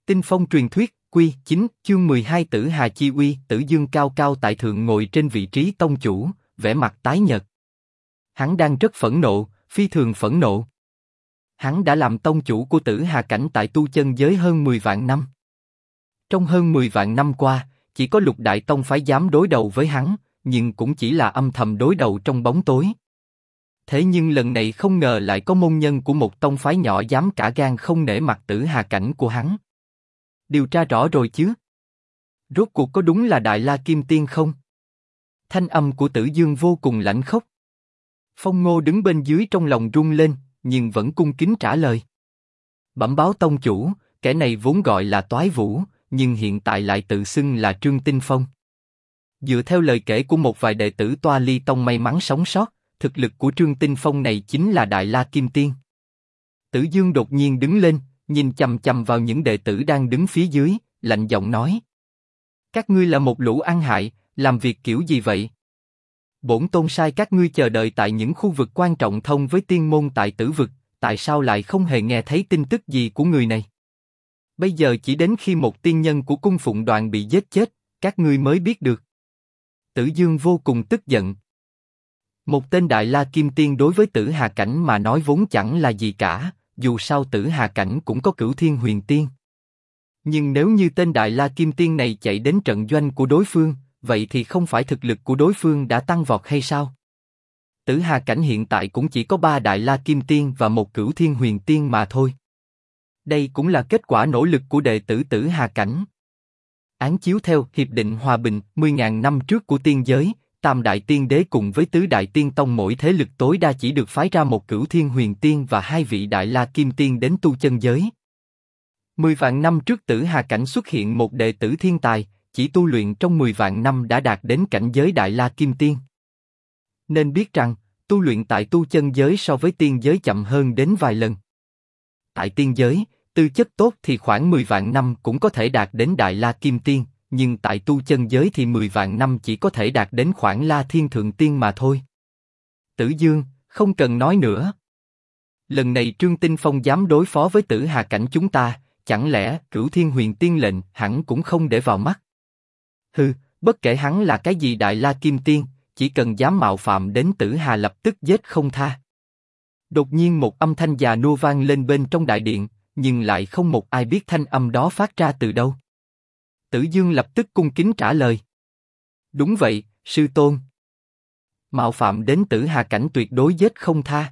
Tinh phong truyền thuyết, Quy 9, chương 12 Tử Hà chi uy. Tử Dương cao cao tại thượng ngồi trên vị trí tông chủ, vẻ mặt tái nhợt. Hắn đang rất phẫn nộ, phi thường phẫn nộ. Hắn đã làm tông chủ của Tử Hà cảnh tại tu chân giới hơn 10 vạn năm. Trong hơn 10 vạn năm qua, chỉ có Lục Đại Tông phái dám đối đầu với hắn, nhưng cũng chỉ là âm thầm đối đầu trong bóng tối. Thế nhưng lần này không ngờ lại có môn nhân của một tông phái nhỏ dám cả gan không nể mặt Tử Hà cảnh của hắn. Điều tra rõ rồi chứ? Rốt cuộc có đúng là Đại La Kim Tiên không? Thanh âm của Tử Dương vô cùng lãnh khốc. Phong Ngô đứng bên dưới trong lòng rung lên, nhưng vẫn cung kính trả lời. Bẩm báo tông chủ, kẻ này vốn gọi là Toái Vũ, nhưng hiện tại lại tự xưng là Trương Tinh Phong. Dựa theo lời kể của một vài đệ tử Toa Ly Tông may mắn sống sót, thực lực của Trương Tinh Phong này chính là Đại La Kim Tiên. Tử Dương đột nhiên đứng lên, nhìn chằm chằm vào những đệ tử đang đứng phía dưới, lạnh giọng nói: các ngươi là một lũ ăn hại, làm việc kiểu gì vậy? Bổn tôn sai các ngươi chờ đợi tại những khu vực quan trọng thông với tiên môn tại Tử vực, tại sao lại không hề nghe thấy tin tức gì của người này? Bây giờ chỉ đến khi một tiên nhân của cung phụng đoàn bị giết chết, các ngươi mới biết được. Tử Dương vô cùng tức giận. Một tên Đại La Kim Tiên đối với Tử Hà cảnh mà nói vốn chẳng là gì cả, dù sao Tử Hà cảnh cũng có Cửu Thiên Huyền Tiên. Nhưng nếu như tên Đại La Kim Tiên này chạy đến trận doanh của đối phương, vậy thì không phải thực lực của đối phương đã tăng vọt hay sao? Tử Hà cảnh hiện tại cũng chỉ có 3 Đại La Kim Tiên và một Cửu Thiên Huyền Tiên mà thôi. Đây cũng là kết quả nỗ lực của đệ tử Tử Hà cảnh. Án chiếu theo Hiệp định Hòa bình 10.000 năm trước của tiên giới, Tam Đại Tiên Đế cùng với Tứ Đại Tiên Tông mỗi thế lực tối đa chỉ được phái ra một Cửu Thiên Huyền Tiên và 2 vị Đại La Kim Tiên đến tu chân giới. 10 vạn năm trước Tử Hà cảnh xuất hiện một đệ tử thiên tài, chỉ tu luyện trong 10 vạn năm đã đạt đến cảnh giới Đại La Kim Tiên. Nên biết rằng, tu luyện tại tu chân giới so với tiên giới chậm hơn đến vài lần. Tại tiên giới, tư chất tốt thì khoảng 10 vạn năm cũng có thể đạt đến Đại La Kim Tiên, nhưng tại tu chân giới thì 10 vạn năm chỉ có thể đạt đến khoảng La Thiên Thượng Tiên mà thôi. Tử Dương, không cần nói nữa. Lần này Trương Tinh Phong dám đối phó với Tử Hà cảnh chúng ta, chẳng lẽ Cửu Thiên Huyền Tiên lệnh hẳn cũng không để vào mắt? Hừ, bất kể hắn là cái gì Đại La Kim Tiên, chỉ cần dám mạo phạm đến Tử Hà lập tức giết không tha. Đột nhiên một âm thanh già nua vang lên bên trong đại điện, nhưng lại không một ai biết thanh âm đó phát ra từ đâu. Tử Dương lập tức cung kính trả lời: đúng vậy, sư tôn. Mạo phạm đến Tử Hà cảnh tuyệt đối giết không tha.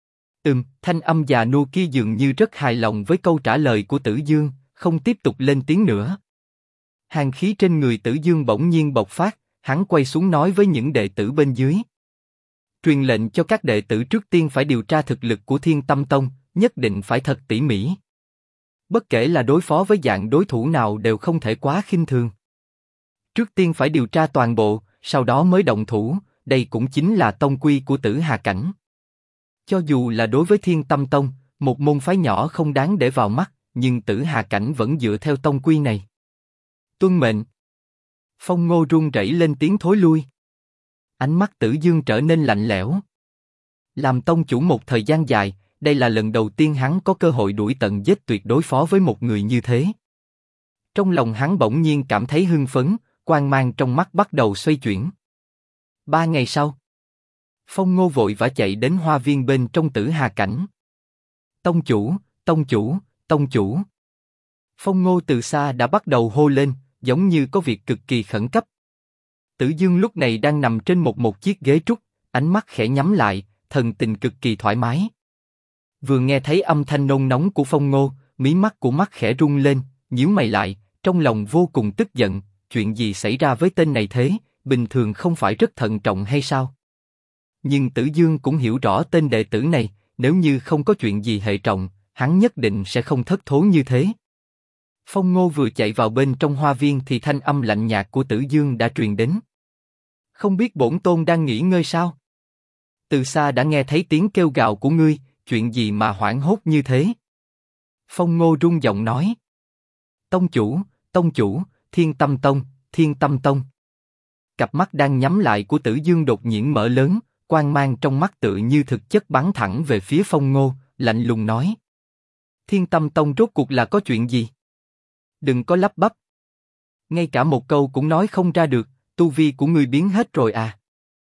Thanh âm già nua kia dường như rất hài lòng với câu trả lời của Tử Dương, không tiếp tục lên tiếng nữa. Hàn khí trên người Tử Dương bỗng nhiên bộc phát, hắn quay xuống nói với những đệ tử bên dưới: truyền lệnh cho các đệ tử trước tiên phải điều tra thực lực của Thiên Tâm Tông, nhất định phải thật tỉ mỉ. Bất kể là đối phó với dạng đối thủ nào đều không thể quá khinh thường. Trước tiên phải điều tra toàn bộ, sau đó mới động thủ, đây cũng chính là tông quy của Tử Hà cảnh. Cho dù là đối với Thiên Tâm Tông, một môn phái nhỏ không đáng để vào mắt, nhưng Tử Hà cảnh vẫn dựa theo tông quy này. Tuân mệnh. Phong Ngô run rẩy lên tiếng thối lui. Ánh mắt Tử Dương trở nên lạnh lẽo. Làm tông chủ một thời gian dài, đây là lần đầu tiên hắn có cơ hội đuổi tận giết tuyệt đối phó với một người như thế. Trong lòng hắn bỗng nhiên cảm thấy hưng phấn, quang mang trong mắt bắt đầu xoay chuyển. 3 ngày sau, Phong Ngô vội vã chạy đến hoa viên bên trong Tử Hà cảnh. Tông chủ, tông chủ, tông chủ. Phong Ngô từ xa đã bắt đầu hô lên, giống như có việc cực kỳ khẩn cấp. Tử Dương lúc này đang nằm trên một chiếc ghế trúc, ánh mắt khẽ nhắm lại, thần tình cực kỳ thoải mái. Vừa nghe thấy âm thanh nôn nóng của Phong Ngô, mí mắt của mắt khẽ rung lên, nhíu mày lại, trong lòng vô cùng tức giận. Chuyện gì xảy ra với tên này thế? Bình thường không phải rất thận trọng hay sao? Nhưng Tử Dương cũng hiểu rõ tên đệ tử này, nếu như không có chuyện gì hệ trọng, hắn nhất định sẽ không thất thố như thế. Phong Ngô vừa chạy vào bên trong hoa viên thì thanh âm lạnh nhạt của Tử Dương đã truyền đến. Không biết bổn tôn đang nghỉ ngơi sao? Từ xa đã nghe thấy tiếng kêu gào của ngươi, chuyện gì mà hoảng hốt như thế? Phong Ngô run giọng nói. Tông chủ, Thiên Tâm Tông, Thiên Tâm Tông. Cặp mắt đang nhắm lại của Tử Dương đột nhiên mở lớn, quang mang trong mắt tựa như thực chất bắn thẳng về phía Phong Ngô, lạnh lùng nói. Thiên Tâm Tông rốt cuộc là có chuyện gì? Đừng có lắp bắp. Ngay cả một câu cũng nói không ra được, tu vi của ngươi biến hết rồi à?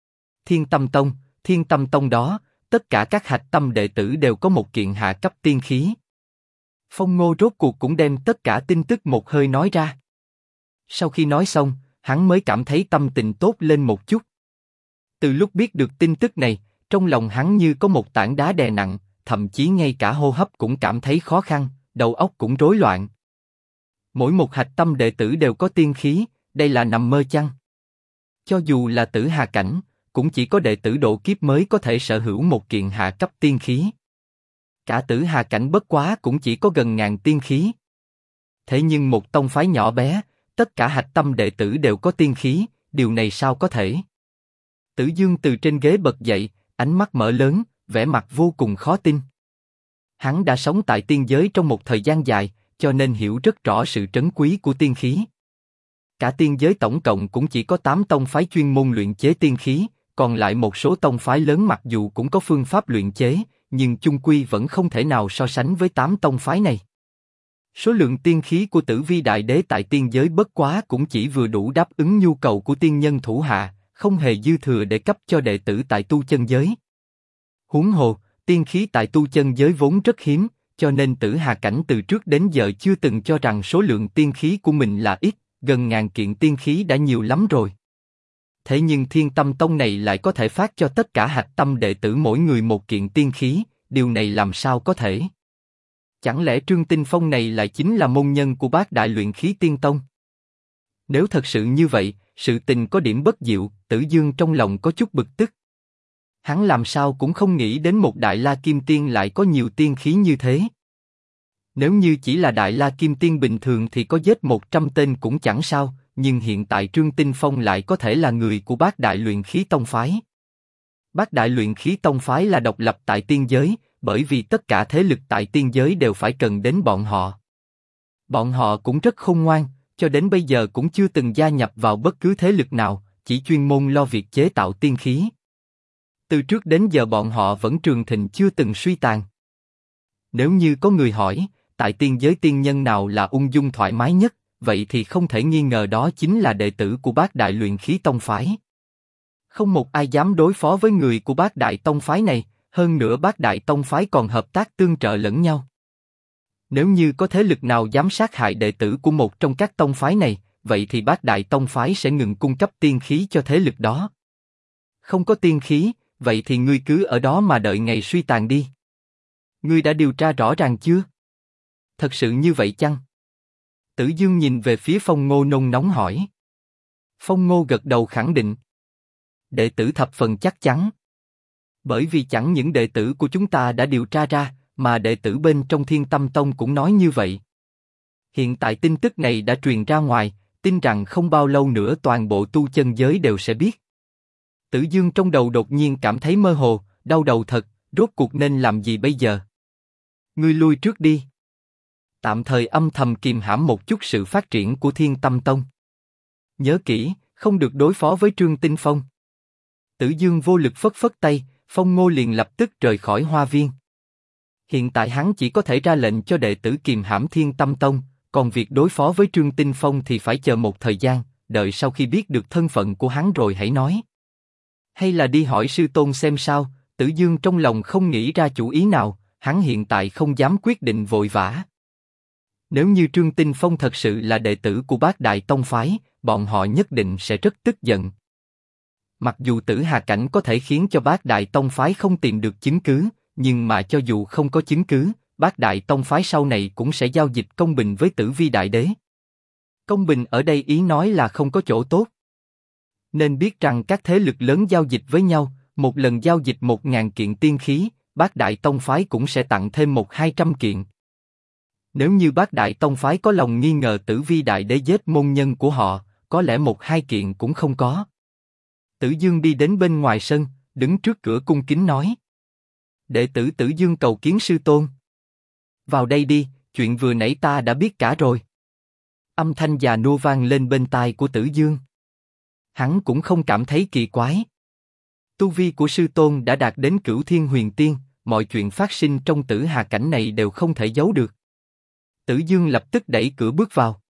Thiên Tâm Tông đó, tất cả các hạch tâm đệ tử đều có một kiện hạ cấp tiên khí. Phong Ngô rốt cuộc cũng đem tất cả tin tức một hơi nói ra. Sau khi nói xong, hắn mới cảm thấy tâm tình tốt lên một chút. Từ lúc biết được tin tức này, trong lòng hắn như có một tảng đá đè nặng, thậm chí ngay cả hô hấp cũng cảm thấy khó khăn, đầu óc cũng rối loạn. Mỗi một hạch tâm đệ tử đều có tiên khí, đây là nằm mơ chăng? Cho dù là tử hà cảnh, cũng chỉ có đệ tử độ kiếp mới có thể sở hữu một kiện hạ cấp tiên khí. Cả tử hà cảnh bất quá cũng chỉ có gần ngàn tiên khí. Thế nhưng một tông phái nhỏ bé, tất cả hạch tâm đệ tử đều có tiên khí, điều này sao có thể? Tử Dương từ trên ghế bật dậy, ánh mắt mở lớn, vẻ mặt vô cùng khó tin. Hắn đã sống tại tiên giới trong một thời gian dài, cho nên hiểu rất rõ sự trấn quý của tiên khí. Cả tiên giới tổng cộng cũng chỉ có 8 tông phái chuyên môn luyện chế tiên khí, còn lại một số tông phái lớn mặc dù cũng có phương pháp luyện chế, nhưng chung quy vẫn không thể nào so sánh với 8 tông phái này. Số lượng tiên khí của Tử Vi Đại Đế tại tiên giới bất quá cũng chỉ vừa đủ đáp ứng nhu cầu của tiên nhân thủ hạ, không hề dư thừa để cấp cho đệ tử tại tu chân giới. Huống hồ, tiên khí tại tu chân giới vốn rất hiếm, cho nên Tử Hà Cảnh từ trước đến giờ chưa từng cho rằng số lượng tiên khí của mình là ít, gần ngàn kiện tiên khí đã nhiều lắm rồi. Thế nhưng Thiên Tâm Tông này lại có thể phát cho tất cả hạch tâm đệ tử mỗi người một kiện tiên khí, điều này làm sao có thể? Chẳng lẽ Trương Tinh Phong này lại chính là môn nhân của Bát Đại Luyện Khí Tiên Tông? Nếu thật sự như vậy, sự tình có điểm bất diệu, Tử Dương trong lòng có chút bực tức. Hắn làm sao cũng không nghĩ đến một Đại La Kim Tiên lại có nhiều tiên khí như thế. Nếu như chỉ là Đại La Kim Tiên bình thường thì có giết 100 tên cũng chẳng sao, nhưng hiện tại Trương Tinh Phong lại có thể là người của Bát Đại Luyện Khí Tông Phái. Bát Đại Luyện Khí Tông Phái là độc lập tại tiên giới, bởi vì tất cả thế lực tại tiên giới đều phải cần đến bọn họ. Bọn họ cũng rất khôn ngoan, cho đến bây giờ cũng chưa từng gia nhập vào bất cứ thế lực nào, chỉ chuyên môn lo việc chế tạo tiên khí. Từ trước đến giờ bọn họ vẫn trường thịnh chưa từng suy tàn. Nếu như có người hỏi, tại tiên giới tiên nhân nào là ung dung thoải mái nhất, vậy thì không thể nghi ngờ đó chính là đệ tử của Bát Đại Luyện Khí Tông Phái. Không một ai dám đối phó với người của Bát Đại Tông Phái này, hơn nữa Bát Đại Tông Phái còn hợp tác tương trợ lẫn nhau. Nếu như có thế lực nào dám sát hại đệ tử của một trong các tông phái này, vậy thì Bát Đại Tông Phái sẽ ngừng cung cấp tiên khí cho thế lực đó. Không có tiên khí, vậy thì ngươi cứ ở đó mà đợi ngày suy tàn đi. Ngươi đã điều tra rõ ràng chưa? Thật sự như vậy chăng? Tử Dương nhìn về phía Phong Ngô nôn nóng hỏi. Phong Ngô gật đầu khẳng định. Đệ tử thập phần chắc chắn. Bởi vì chẳng những đệ tử của chúng ta đã điều tra ra, mà đệ tử bên trong Thiên Tâm Tông cũng nói như vậy. Hiện tại tin tức này đã truyền ra ngoài, tin rằng không bao lâu nữa toàn bộ tu chân giới đều sẽ biết. Tử Dương trong đầu đột nhiên cảm thấy mơ hồ, đau đầu thật, rốt cuộc nên làm gì bây giờ? Ngươi lui trước đi. Tạm thời âm thầm kìm hãm một chút sự phát triển của Thiên Tâm Tông. Nhớ kỹ, không được đối phó với Trương Tinh Phong. Tử Dương vô lực phất phất tay, Phong Ngô liền lập tức rời khỏi hoa viên. Hiện tại hắn chỉ có thể ra lệnh cho đệ tử kìm hãm Thiên Tâm Tông, còn việc đối phó với Trương Tinh Phong thì phải chờ một thời gian, đợi sau khi biết được thân phận của hắn rồi hãy nói. Hay là đi hỏi sư tôn xem sao? Tử Dương trong lòng không nghĩ ra chủ ý nào, hắn hiện tại không dám quyết định vội vã. Nếu như Trương Tinh Phong thật sự là đệ tử của Bát Đại Tông Phái, bọn họ nhất định sẽ rất tức giận. Mặc dù Tử Hà Cảnh có thể khiến cho Bát Đại Tông Phái không tìm được chứng cứ, nhưng mà cho dù không có chứng cứ, Bát Đại Tông Phái sau này cũng sẽ giao dịch công bình với Tử Vi Đại Đế. Công bình ở đây ý nói là không có chỗ tốt. Nên biết rằng các thế lực lớn giao dịch với nhau, một lần giao dịch 1000 kiện tiên khí, Bát Đại Tông Phái cũng sẽ tặng thêm 100-200 kiện. Nếu như Bát Đại Tông Phái có lòng nghi ngờ Tử Vi Đại Đế giết môn nhân của họ, có lẽ 1-2 kiện cũng không có. Tử Dương đi đến bên ngoài sân, đứng trước cửa cung kính nói. Đệ tử Tử Dương cầu kiến sư tôn. Vào đây đi, chuyện vừa nãy ta đã biết cả rồi. Âm thanh già nua vang lên bên tai của Tử Dương. Hắn cũng không cảm thấy kỳ quái. Tu vi của sư tôn đã đạt đến Cửu Thiên Huyền Tiên, mọi chuyện phát sinh trong Tử Hà Cảnh này đều không thể giấu được. Tử Dương lập tức đẩy cửa bước vào.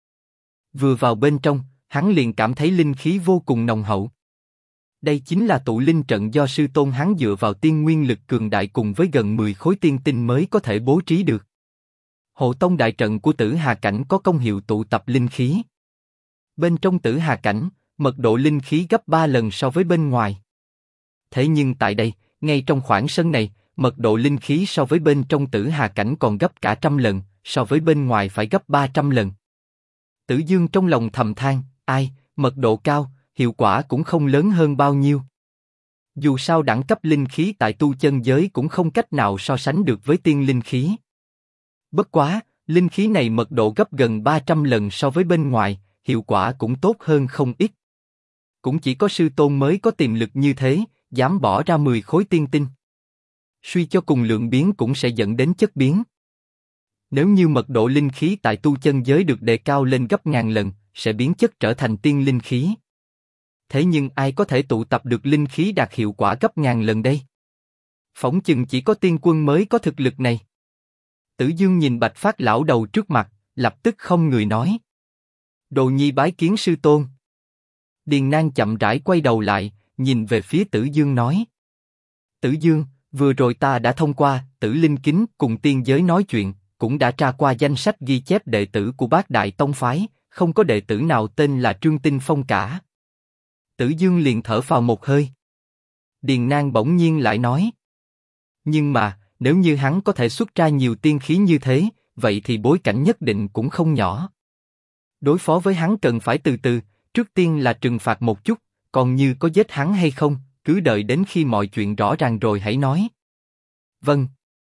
Vừa vào bên trong, hắn liền cảm thấy linh khí vô cùng nồng hậu. Đây chính là tụ linh trận do sư tôn hắn dựa vào tiên nguyên lực cường đại cùng với gần 10 khối tiên tinh mới có thể bố trí được. Hộ tông đại trận của Tử Hà Cảnh có công hiệu tụ tập linh khí. Bên trong Tử Hà Cảnh, mật độ linh khí gấp 3 lần so với bên ngoài. Thế nhưng tại đây, ngay trong khoảng sân này, mật độ linh khí so với bên trong Tử Hà Cảnh còn gấp cả 100 lần, so với bên ngoài phải gấp 300 lần. Tử Dương trong lòng thầm than, ai, mật độ cao, hiệu quả cũng không lớn hơn bao nhiêu. Dù sao đẳng cấp linh khí tại tu chân giới cũng không cách nào so sánh được với tiên linh khí. Bất quá, linh khí này mật độ gấp gần 300 lần so với bên ngoài, hiệu quả cũng tốt hơn không ít. Cũng chỉ có sư tôn mới có tiềm lực như thế, dám bỏ ra 10 khối tiên tinh. Suy cho cùng lượng biến cũng sẽ dẫn đến chất biến. Nếu như mật độ linh khí tại tu chân giới được đề cao lên gấp ngàn lần, sẽ biến chất trở thành tiên linh khí. Thế nhưng ai có thể tụ tập được linh khí đạt hiệu quả gấp ngàn lần đây? Phỏng chừng chỉ có tiên quân mới có thực lực này. Tử Dương nhìn Bạch Phát lão đầu trước mặt, lập tức không người nói. Đồ nhi bái kiến sư tôn. Điền Nang chậm rãi quay đầu lại, nhìn về phía Tử Dương nói. Tử Dương, vừa rồi ta đã thông qua Tử Linh Kính cùng tiên giới nói chuyện, cũng đã tra qua danh sách ghi chép đệ tử của Bát Đại Tông phái, không có đệ tử nào tên là Trương Tinh Phong cả. Tử Dương liền thở phào một hơi. Điền Nang bỗng nhiên lại nói. Nhưng mà, nếu như hắn có thể xuất ra nhiều tiên khí như thế, vậy thì bối cảnh nhất định cũng không nhỏ. Đối phó với hắn cần phải từ từ, trước tiên là trừng phạt một chút, còn như có giết hắn hay không, cứ đợi đến khi mọi chuyện rõ ràng rồi hãy nói. Vâng.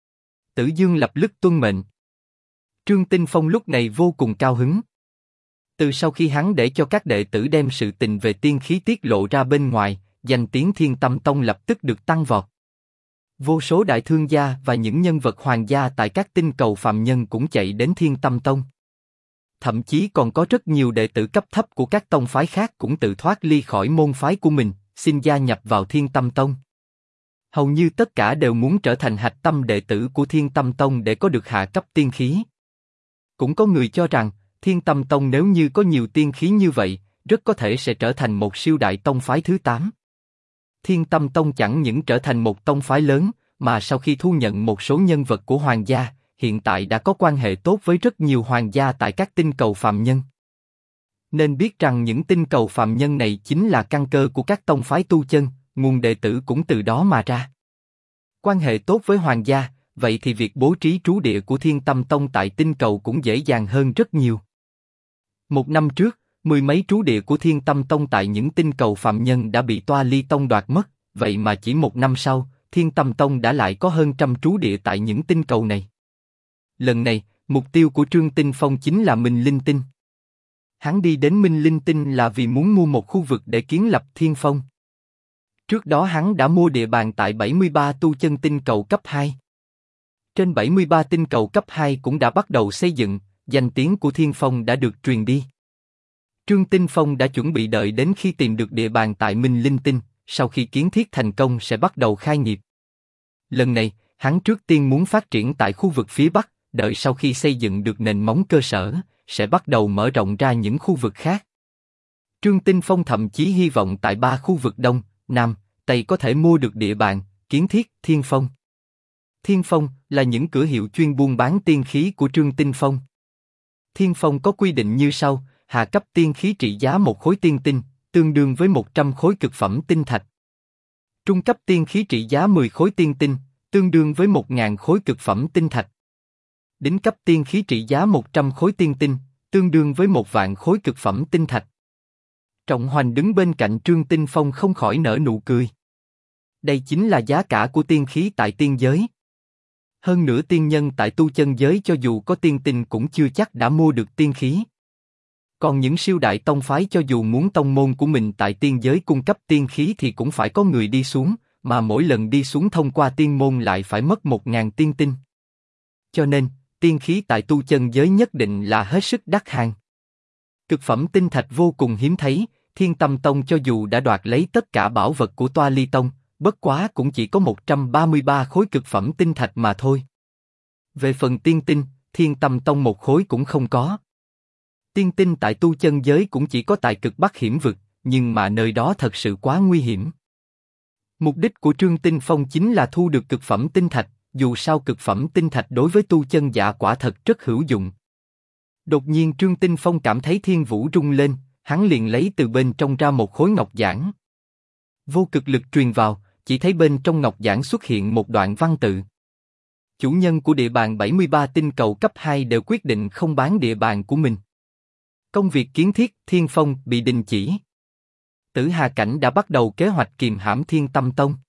Tử Dương lập tức tuân mệnh. Trương Tinh Phong lúc này vô cùng cao hứng. Từ sau khi hắn để cho các đệ tử đem sự tình về tiên khí tiết lộ ra bên ngoài, danh tiếng Thiên Tâm Tông lập tức được tăng vọt. Vô số đại thương gia và những nhân vật hoàng gia tại các tinh cầu phàm nhân cũng chạy đến Thiên Tâm Tông. Thậm chí còn có rất nhiều đệ tử cấp thấp của các tông phái khác cũng tự thoát ly khỏi môn phái của mình, xin gia nhập vào Thiên Tâm Tông. Hầu như tất cả đều muốn trở thành hạch tâm đệ tử của Thiên Tâm Tông để có được hạ cấp tiên khí. Cũng có người cho rằng, Thiên Tâm Tông nếu như có nhiều tiên khí như vậy, rất có thể sẽ trở thành một siêu đại tông phái thứ 8. Thiên Tâm Tông chẳng những trở thành một tông phái lớn, mà sau khi thu nhận một số nhân vật của hoàng gia, hiện tại đã có quan hệ tốt với rất nhiều hoàng gia tại các tinh cầu phàm nhân. Nên biết rằng những tinh cầu phàm nhân này chính là căn cơ của các tông phái tu chân, nguồn đệ tử cũng từ đó mà ra. Quan hệ tốt với hoàng gia, vậy thì việc bố trí trú địa của Thiên Tâm Tông tại tinh cầu cũng dễ dàng hơn rất nhiều. Một năm trước, 10 mấy trú địa của Thiên Tâm Tông tại những tinh cầu phàm nhân đã bị Toa Ly Tông đoạt mất, vậy mà chỉ một năm sau, Thiên Tâm Tông đã lại có hơn 100 trú địa tại những tinh cầu này. Lần này, mục tiêu của Trương Tinh Phong chính là Minh Linh Tinh. Hắn đi đến Minh Linh Tinh là vì muốn mua một khu vực để kiến lập Thiên Phong. Trước đó hắn đã mua địa bàn tại 73 tu chân tinh cầu cấp 2. Trên 73 tinh cầu cấp 2 cũng đã bắt đầu xây dựng, danh tiếng của Thiên Phong đã được truyền đi. Trương Tinh Phong đã chuẩn bị đợi đến khi tìm được địa bàn tại Minh Linh Tinh, sau khi kiến thiết thành công sẽ bắt đầu khai nghiệp. Lần này, hắn trước tiên muốn phát triển tại khu vực phía Bắc, đợi sau khi xây dựng được nền móng cơ sở, sẽ bắt đầu mở rộng ra những khu vực khác. Trương Tinh Phong thậm chí hy vọng tại 3 khu vực Đông, Nam, Tây có thể mua được địa bàn, kiến thiết Thiên Phong. Thiên Phong là những cửa hiệu chuyên buôn bán tiên khí của Trương Tinh Phong. Thiên Phong có quy định như sau: hạ cấp tiên khí trị giá 1 khối tiên tinh, tương đương với 100 khối cực phẩm tinh thạch. Trung cấp tiên khí trị giá 10 khối tiên tinh, tương đương với 1000 khối cực phẩm tinh thạch. Đỉnh cấp tiên khí trị giá 100 khối tiên tinh, tương đương với 1.000 khối cực phẩm tinh thạch. Trọng Hoành đứng bên cạnh Trương Tinh Phong không khỏi nở nụ cười. Đây chính là giá cả của tiên khí tại tiên giới. Hơn nữa tiên nhân tại tu chân giới cho dù có tiên tinh cũng chưa chắc đã mua được tiên khí. Còn những siêu đại tông phái cho dù muốn tông môn của mình tại tiên giới cung cấp tiên khí thì cũng phải có người đi xuống, mà mỗi lần đi xuống thông qua tiên môn lại phải mất 1000 tiên tinh. Cho nên, tiên khí tại tu chân giới nhất định là hết sức đắt hàng. Cực phẩm tinh thạch vô cùng hiếm thấy, Thiên Tâm Tông cho dù đã đoạt lấy tất cả bảo vật của Toa Ly Tông, bất quá cũng chỉ có 133 khối cực phẩm tinh thạch mà thôi. Về phần tiên tinh, Thiên Tâm Tông một khối cũng không có. Tiên tinh tại tu chân giới cũng chỉ có tại cực bắc hiểm vực, nhưng mà nơi đó thật sự quá nguy hiểm. Mục đích của Trương Tinh Phong chính là thu được cực phẩm tinh thạch, dù sao cực phẩm tinh thạch đối với tu chân giả quả thật rất hữu dụng. Đột nhiên Trương Tinh Phong cảm thấy thiên vũ rung lên, hắn liền lấy từ bên trong ra một khối ngọc giản. Vô cực lực truyền vào, chỉ thấy bên trong ngọc giản xuất hiện một đoạn văn tự. Chủ nhân của địa bàn 73 tinh cầu cấp 2 đều quyết định không bán địa bàn của mình. Công việc kiến thiết Thiên Phong bị đình chỉ. Tử Hà Cảnh đã bắt đầu kế hoạch kiềm hãm Thiên Tâm Tông.